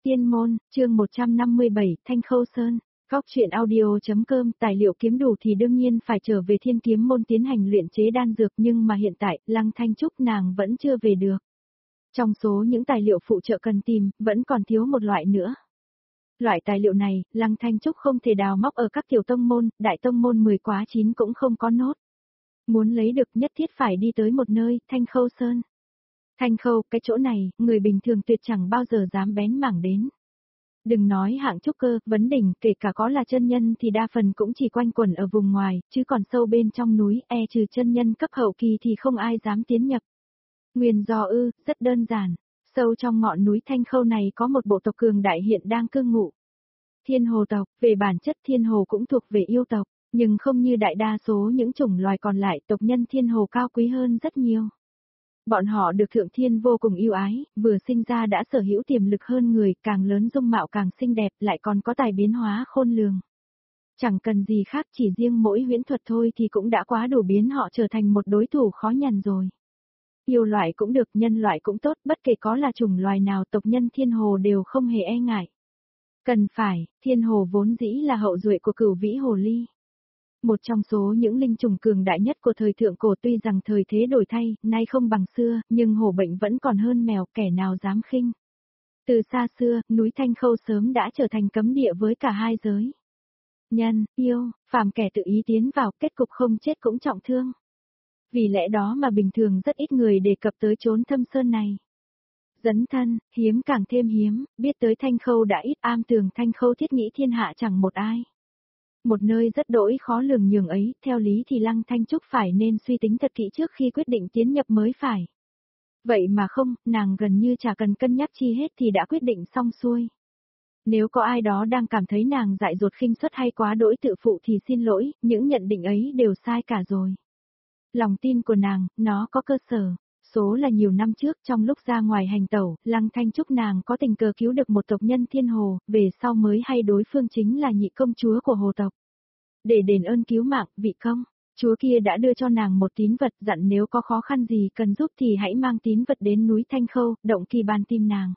Tiên môn, chương 157, Thanh Khâu Sơn. Góc truyện audio.com. Tài liệu kiếm đủ thì đương nhiên phải trở về Thiên Kiếm môn tiến hành luyện chế đan dược, nhưng mà hiện tại, Lăng Thanh Trúc nàng vẫn chưa về được. Trong số những tài liệu phụ trợ cần tìm, vẫn còn thiếu một loại nữa. Loại tài liệu này, Lăng Thanh Trúc không thể đào móc ở các tiểu tông môn, đại tông môn 10 quá 9 cũng không có nốt. Muốn lấy được nhất thiết phải đi tới một nơi, Thanh Khâu Sơn. Thanh Khâu, cái chỗ này, người bình thường tuyệt chẳng bao giờ dám bén mảng đến. Đừng nói hạng trúc cơ, vấn đỉnh, kể cả có là chân nhân thì đa phần cũng chỉ quanh quẩn ở vùng ngoài, chứ còn sâu bên trong núi, trừ chân nhân cấp hậu kỳ thì không ai dám tiến nhập. Nguyên do rất đơn giản. Sâu trong ngọn núi Thanh Khâu này có một bộ tộc cường đại hiện đang cư ngụ. Thiên hồ tộc, về bản chất thiên hồ cũng thuộc về yêu tộc, nhưng không như đại đa số những chủng loài còn lại, tộc nhân thiên hồ cao quý hơn rất nhiều. Bọn họ được Thượng Thiên vô cùng yêu ái, vừa sinh ra đã sở hữu tiềm lực hơn người, càng lớn dung mạo càng xinh đẹp, lại còn có tài biến hóa khôn lường. Chẳng cần gì khác, chỉ riêng mỗi huyễn thuật thôi thì cũng đã quá đủ biến họ trở thành một đối thủ khó nhằn rồi. Yêu loại cũng được, nhân loại cũng tốt, bất kể có là chủng loài nào, tộc nhân thiên hồ đều không hề e ngại. Cần phải, thiên hồ vốn dĩ là hậu duệ của Cửu Vĩ Hồ Ly. Một trong số những linh trùng cường đại nhất của thời thượng cổ, tuy rằng thời thế đổi thay, nay không bằng xưa, nhưng hổ bệnh vẫn còn hơn mèo, kẻ nào dám khinh. Từ xa xưa, núi Thanh Khâu sớm đã trở thành cấm địa với cả hai giới. Nhân, yêu, phàm kẻ tự ý tiến vào, kết cục không chết cũng trọng thương. Vì lẽ đó mà bình thường rất ít người đề cập tới chốn thâm sơn này. Dấn thân, hiếm càng thêm hiếm, biết tới Thanh Khâu đã ít, am tường Thanh Khâu thiết nghĩ thiên hạ chẳng một ai. Một nơi rất đỗi khó lường nhường ấy, theo lý thì Lăng Thanh Trúc phải nên suy tính thật kỹ trước khi quyết định tiến nhập mới phải. Vậy mà không, nàng gần như chả cần cân nhắc chi hết thì đã quyết định xong xuôi. Nếu có ai đó đang cảm thấy nàng dại dột khinh suất hay quá đỗi tự phụ thì xin lỗi, những nhận định ấy đều sai cả rồi. Lòng tin của nàng, nó có cơ sở. Số là nhiều năm trước trong lúc ra ngoài hành tẩu, Lăng Thanh Trúc nàng có tình cờ cứu được một tộc nhân thiên hồ, về sau mới hay đối phương chính là nhị công chúa của hồ tộc. Để đền ơn cứu mạng, vị công chúa kia đã đưa cho nàng một tín vật, dặn nếu có khó khăn gì cần giúp thì hãy mang tín vật đến núi Thanh Khâu, động kỳ ban tim nàng.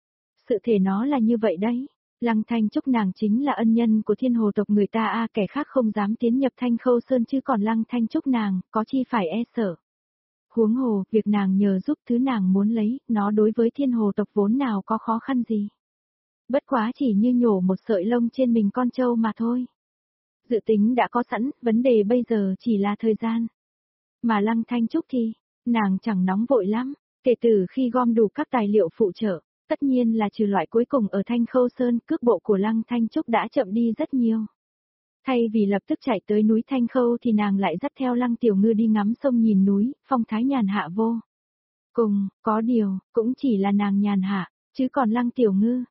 Sự thể nó là như vậy đấy. Lăng Thanh Trúc nàng chính là ân nhân của thiên hồ tộc người ta, kẻ khác không dám tiến nhập Thanh Khâu Sơn, chứ còn Lăng Thanh Trúc nàng, có chi phải e sợ. Huống hồ, việc nàng nhờ giúp thứ nàng muốn lấy, nó đối với thiên hồ tộc vốn nào có khó khăn gì. Bất quá chỉ như nhổ một sợi lông trên mình con trâu mà thôi. Dự tính đã có sẵn, vấn đề bây giờ chỉ là thời gian. Mà Lăng Thanh Trúc thì, nàng chẳng nóng vội lắm, kể từ khi gom đủ các tài liệu phụ trợ, tất nhiên là trừ loại cuối cùng ở Thanh Khâu Sơn, cước bộ của Lăng Thanh Trúc đã chậm đi rất nhiều. Thay vì lập tức chạy tới núi Thanh Khâu thì nàng lại dắt theo Lăng Tiểu Ngư đi ngắm sông nhìn núi, phong thái nhàn hạ vô cùng, có điều, cũng chỉ là nàng nhàn hạ, chứ còn Lăng Tiểu Ngư,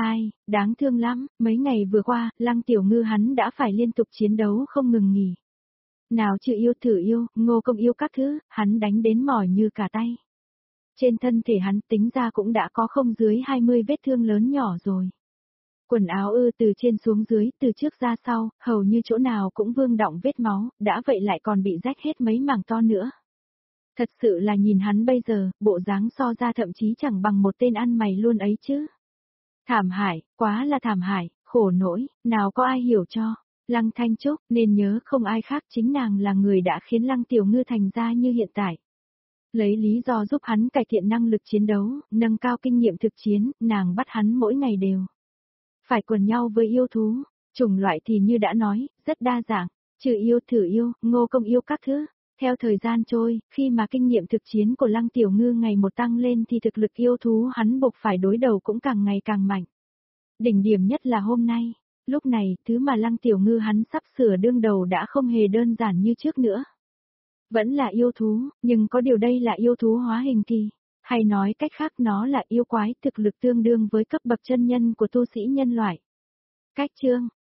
đáng thương lắm, mấy ngày vừa qua, Lăng Tiểu Ngư hắn đã phải liên tục chiến đấu không ngừng nghỉ. Nào chữ yêu thử yêu, ngô công yêu các thứ, hắn đánh đến mỏi như cả tay. Trên thân thể hắn tính ra cũng đã có không dưới 20 vết thương lớn nhỏ rồi. Quần áo từ trên xuống dưới, từ trước ra sau, hầu như chỗ nào cũng vương đọng vết máu, đã vậy lại còn bị rách hết mấy mảng to nữa. Thật sự là nhìn hắn bây giờ, bộ dáng so ra thậm chí chẳng bằng một tên ăn mày luôn ấy chứ. Thảm hại, quá là thảm hại, khổ nỗi, nào có ai hiểu cho. Lăng Thanh Trúc nên nhớ không ai khác, chính nàng là người đã khiến Lăng Tiểu Ngư thành ra như hiện tại. Lấy lý do giúp hắn cải thiện năng lực chiến đấu, nâng cao kinh nghiệm thực chiến, nàng bắt hắn mỗi ngày đều phải quần nhau với yêu thú, chủng loại thì như đã nói, rất đa dạng, trừ yêu thử yêu, ngô công yêu các thứ. Theo thời gian trôi, khi mà kinh nghiệm thực chiến của Lăng Tiểu Ngư ngày một tăng lên thì thực lực yêu thú hắn buộc phải đối đầu cũng càng ngày càng mạnh. Đỉnh điểm nhất là hôm nay, lúc này, thứ mà Lăng Tiểu Ngư hắn sắp sửa đương đầu đã không hề đơn giản như trước nữa. Vẫn là yêu thú, nhưng có điều đây là yêu thú hóa hình kỳ, hay nói cách khác nó là yêu quái thực lực tương đương với cấp bậc chân nhân của tu sĩ nhân loại. Cách chương,